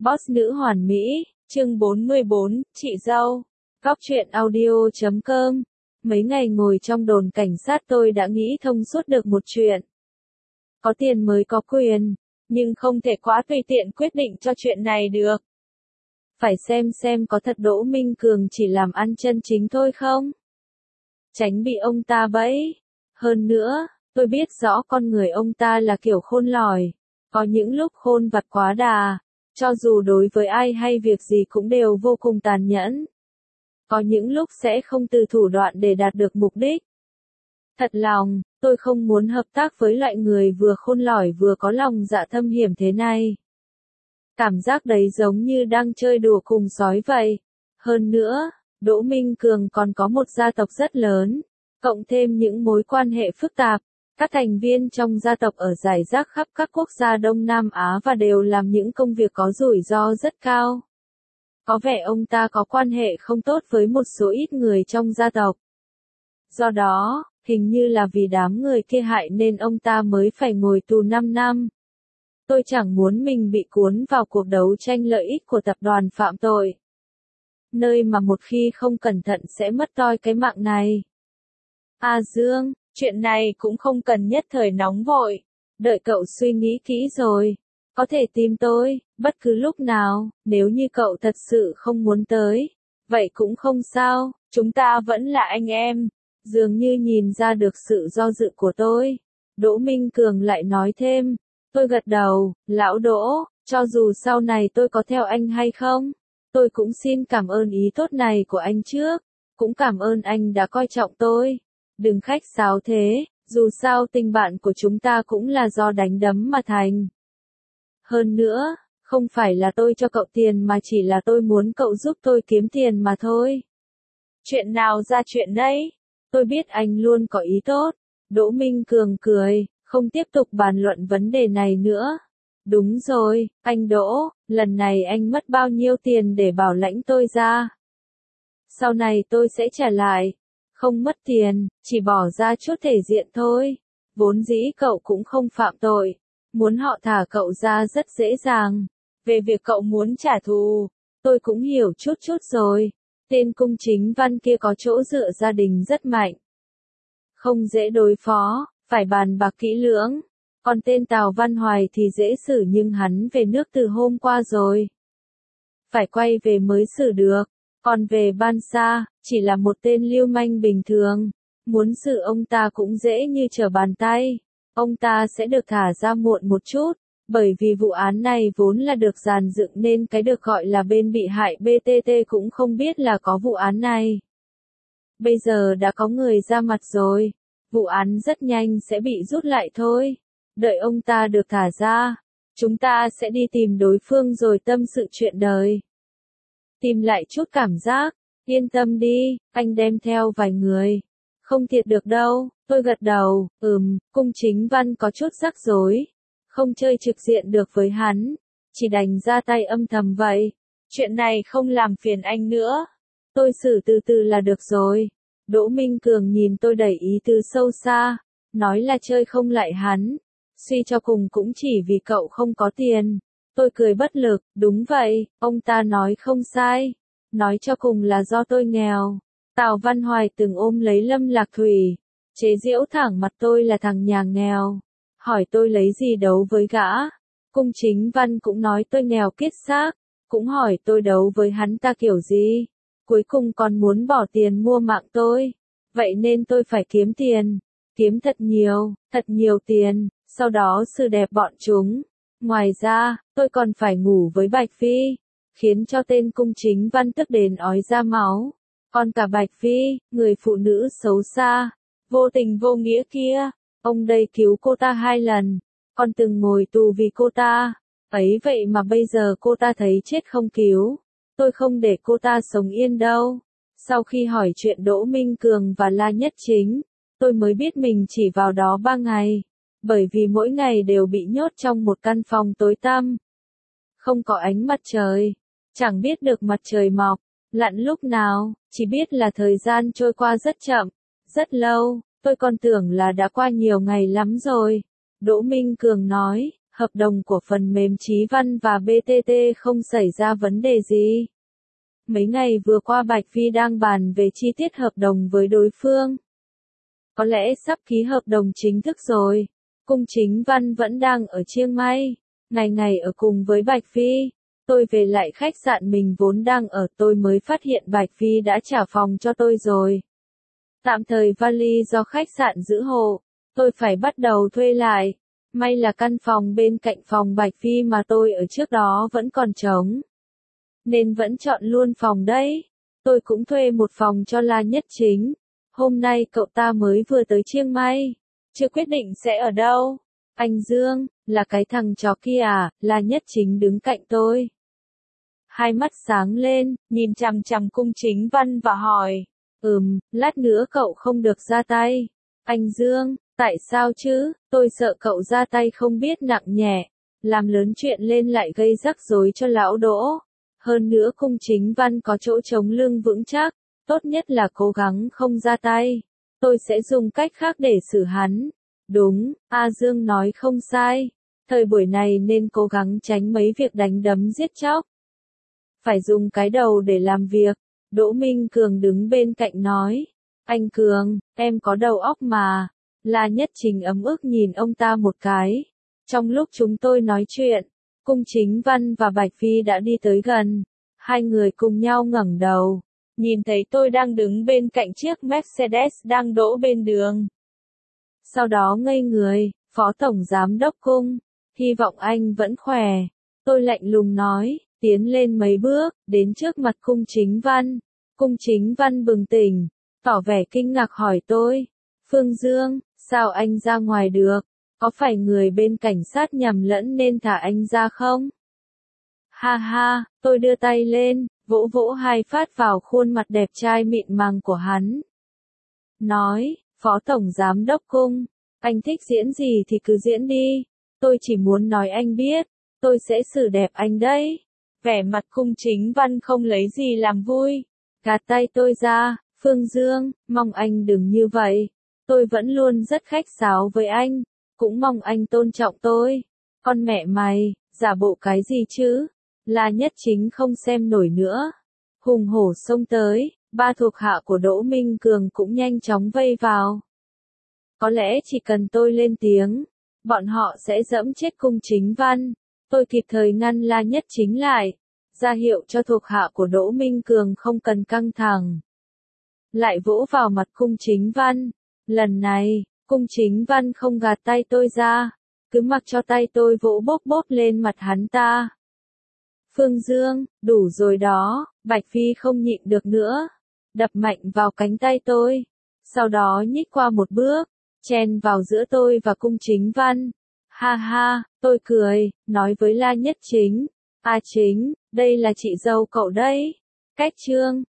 Boss nữ hoàn mỹ, chương 44, chị dâu. Góc truyện audio.com. Mấy ngày ngồi trong đồn cảnh sát tôi đã nghĩ thông suốt được một chuyện. Có tiền mới có quyền, nhưng không thể quá tùy tiện quyết định cho chuyện này được. Phải xem có thật Đỗ Minh Cường chỉ làm ăn chân chính thôi không? Tránh bị ông ta bẫy. Hơn nữa, tôi biết rõ con người ông ta là kiểu khôn lỏi. Có những lúc khôn vặt quá đà, cho dù đối với ai hay việc gì cũng đều vô cùng tàn nhẫn. Có những lúc sẽ không từ thủ đoạn để đạt được mục đích. Thật lòng, tôi không muốn hợp tác với loại người vừa khôn lỏi vừa có lòng dạ thâm hiểm thế này. Cảm giác đấy giống như đang chơi đùa cùng sói vậy. Hơn nữa, Đỗ Minh Cường còn có một gia tộc rất lớn, cộng thêm những mối quan hệ phức tạp. Các thành viên trong gia tộc ở rải rác khắp các quốc gia Đông Nam Á và đều làm những công việc có rủi ro rất cao. Có vẻ ông ta có quan hệ không tốt với một số ít người trong gia tộc. Do đó, hình như là vì đám người kia hại nên ông ta mới phải ngồi tù 5 năm. Tôi chẳng muốn mình bị cuốn vào cuộc đấu tranh lợi ích của tập đoàn phạm tội. Nơi mà một khi không cẩn thận sẽ mất toi cái mạng này. À Dương, chuyện này cũng không cần nhất thời nóng vội. Đợi cậu suy nghĩ kỹ rồi. Có thể tìm tôi, bất cứ lúc nào, nếu như cậu thật sự không muốn tới. Vậy cũng không sao, chúng ta vẫn là anh em. Dường như nhìn ra được sự do dự của tôi. Đỗ Minh Cường lại nói thêm. Tôi gật đầu, lão Đỗ, cho dù sau này tôi có theo anh hay không, tôi cũng xin cảm ơn ý tốt này của anh trước. Cũng cảm ơn anh đã coi trọng tôi. Đừng khách sáo thế, dù sao tình bạn của chúng ta cũng là do đánh đấm mà thành. Hơn nữa, không phải là tôi cho cậu tiền mà chỉ là tôi muốn cậu giúp tôi kiếm tiền mà thôi. Chuyện nào ra chuyện đấy? Tôi biết anh luôn có ý tốt. Đỗ Minh Cường cười, không tiếp tục bàn luận vấn đề này nữa. Đúng rồi, anh Đỗ, lần này anh mất bao nhiêu tiền để bảo lãnh tôi ra? Sau này tôi sẽ trả lại. Không mất tiền, chỉ bỏ ra chút thể diện thôi. Vốn dĩ cậu cũng không phạm tội. Muốn họ thả cậu ra rất dễ dàng. Về việc cậu muốn trả thù, tôi cũng hiểu chút rồi. Tên Cung Chính Văn kia có chỗ dựa gia đình rất mạnh. Không dễ đối phó, phải bàn bạc kỹ lưỡng. Còn tên Tào Văn Hoài thì dễ xử nhưng hắn về nước từ hôm qua rồi. Phải quay về mới xử được. Còn về Ban Sa, chỉ là một tên lưu manh bình thường. Muốn xử ông ta cũng dễ như trở bàn tay. Ông ta sẽ được thả ra muộn một chút, bởi vì vụ án này vốn là được dàn dựng nên cái được gọi là bên bị hại BTT cũng không biết là có vụ án này. Bây giờ đã có người ra mặt rồi, vụ án rất nhanh sẽ bị rút lại thôi. Đợi ông ta được thả ra, chúng ta sẽ đi tìm đối phương rồi tâm sự chuyện đời. Tìm lại chút cảm giác, yên tâm đi, anh đem theo vài người. Không thiệt được đâu, tôi gật đầu, Cung Chính Văn có chút rắc rối. Không chơi trực diện được với hắn, chỉ đành ra tay âm thầm vậy. Chuyện này không làm phiền anh nữa. Tôi xử từ từ là được rồi. Đỗ Minh Cường nhìn tôi đầy ý tứ sâu xa, nói là chơi không lại hắn. Suy cho cùng cũng chỉ vì cậu không có tiền. Tôi cười bất lực, đúng vậy, ông ta nói không sai. Nói cho cùng là do tôi nghèo. Tào Văn Hoài từng ôm lấy Lâm Lạc Thủy, chế giễu thẳng mặt tôi là thằng nhà nghèo. Hỏi tôi lấy gì đấu với gã. Cung Chính Văn cũng nói tôi nghèo kiết xác, cũng hỏi tôi đấu với hắn ta kiểu gì. Cuối cùng còn muốn bỏ tiền mua mạng tôi. Vậy nên tôi phải kiếm tiền, kiếm thật nhiều tiền, sau đó xử đẹp bọn chúng. Ngoài ra, tôi còn phải ngủ với Bạch Phi, khiến cho tên Cung Chính Văn tức đến ói ra máu. Còn cả Bạch Phi, người phụ nữ xấu xa, vô tình vô nghĩa kia, ông đây cứu cô ta 2 lần, còn từng ngồi tù vì cô ta. Ấy vậy mà bây giờ cô ta thấy chết không cứu. Tôi không để cô ta sống yên đâu. Sau khi hỏi chuyện Đỗ Minh Cường và La Nhất Chính, tôi mới biết mình chỉ vào đó 3 ngày. Bởi vì mỗi ngày đều bị nhốt trong một căn phòng tối tăm. Không có ánh mặt trời, chẳng biết được mặt trời mọc, lặn lúc nào, chỉ biết là thời gian trôi qua rất chậm, rất lâu, tôi còn tưởng là đã qua nhiều ngày lắm rồi. Đỗ Minh Cường nói, hợp đồng của phần mềm Chí Văn và BTT không xảy ra vấn đề gì. Mấy ngày vừa qua Bạch Phi đang bàn về chi tiết hợp đồng với đối phương. Có lẽ sắp ký hợp đồng chính thức rồi. Cung Chính Văn vẫn đang ở Chiang Mai, ngày ngày ở cùng với Bạch Phi. Tôi về lại khách sạn mình vốn đang ở, tôi mới phát hiện Bạch Phi đã trả phòng cho tôi rồi. Tạm thời vali do khách sạn giữ hộ, tôi phải bắt đầu thuê lại. May là căn phòng bên cạnh phòng Bạch Phi mà tôi ở trước đó vẫn còn trống, nên vẫn chọn luôn phòng đấy. Tôi cũng thuê một phòng cho La Nhất Chính. Hôm nay cậu ta mới vừa tới Chiang Mai, chưa quyết định sẽ ở đâu. Anh Dương, là cái thằng chó kia à? La Nhất Chính đứng cạnh tôi, hai mắt sáng lên, nhìn chằm chằm Cung Chính Văn và hỏi. Lát nữa cậu không được ra tay. Anh Dương, tại sao chứ? Tôi sợ cậu ra tay không biết nặng nhẹ, làm lớn chuyện lên lại gây rắc rối cho lão Đỗ. Hơn nữa Cung Chính Văn có chỗ chống lưng vững chắc, tốt nhất là cố gắng không ra tay. Tôi sẽ dùng cách khác để xử hắn. Đúng, A Dương nói không sai. Thời buổi này nên cố gắng tránh mấy việc đánh đấm giết chóc. Phải dùng cái đầu để làm việc. Đỗ Minh Cường đứng bên cạnh nói. Anh Cường, em có đầu óc mà. La Nhất Chính ấm ức nhìn ông ta một cái. Trong lúc chúng tôi nói chuyện, Cung Chính Văn và Bạch Phi đã đi tới gần. Hai người cùng nhau ngẩng đầu, nhìn thấy tôi đang đứng bên cạnh chiếc Mercedes đang đỗ bên đường. Sau đó ngây người. Phó Tổng Giám đốc Cung, hy vọng anh vẫn khỏe. Tôi lạnh lùng nói, tiến lên mấy bước, đến trước mặt Cung Chính Văn. Cung Chính Văn bừng tỉnh, tỏ vẻ kinh ngạc hỏi tôi. Phương Dương, sao anh ra ngoài được? Có phải người bên cảnh sát nhầm lẫn nên thả anh ra không? Ha ha, tôi đưa tay lên, vỗ vỗ hai phát vào khuôn mặt đẹp trai mịn màng của hắn. Nói, Phó Tổng Giám đốc Cung, anh thích diễn gì thì cứ diễn đi. Tôi chỉ muốn nói anh biết, tôi sẽ xử đẹp anh đấy. Vẻ mặt Cung Chính Văn không lấy gì làm vui. Gạt tay tôi ra. Phương Dương, mong anh đừng như vậy. Tôi vẫn luôn rất khách sáo với anh, cũng mong anh tôn trọng tôi. Con mẹ mày, giả bộ cái gì chứ? La Nhất Chính không xem nổi nữa, hùng hổ xông tới. Ba thuộc hạ của Đỗ Minh Cường cũng nhanh chóng vây vào. Có lẽ chỉ cần tôi lên tiếng, bọn họ sẽ giẫm chết Cung Chính Văn. Tôi kịp thời ngăn La Nhất Chính lại, ra hiệu cho thuộc hạ của Đỗ Minh Cường không cần căng thẳng. Lại vỗ vào mặt Cung Chính Văn. Lần này, Cung Chính Văn không gạt tay tôi ra, cứ mặc cho tay tôi vỗ bốp bốp lên mặt hắn ta. Phương Dương, đủ rồi đó. Bạch Phi không nhịn được nữa, đập mạnh vào cánh tay tôi, sau đó nhích qua một bước, chen vào giữa tôi và Cung Chính Văn. Ha ha, tôi cười, nói với La Nhất Chính. A Chính, đây là chị dâu cậu đấy. Cách Trương,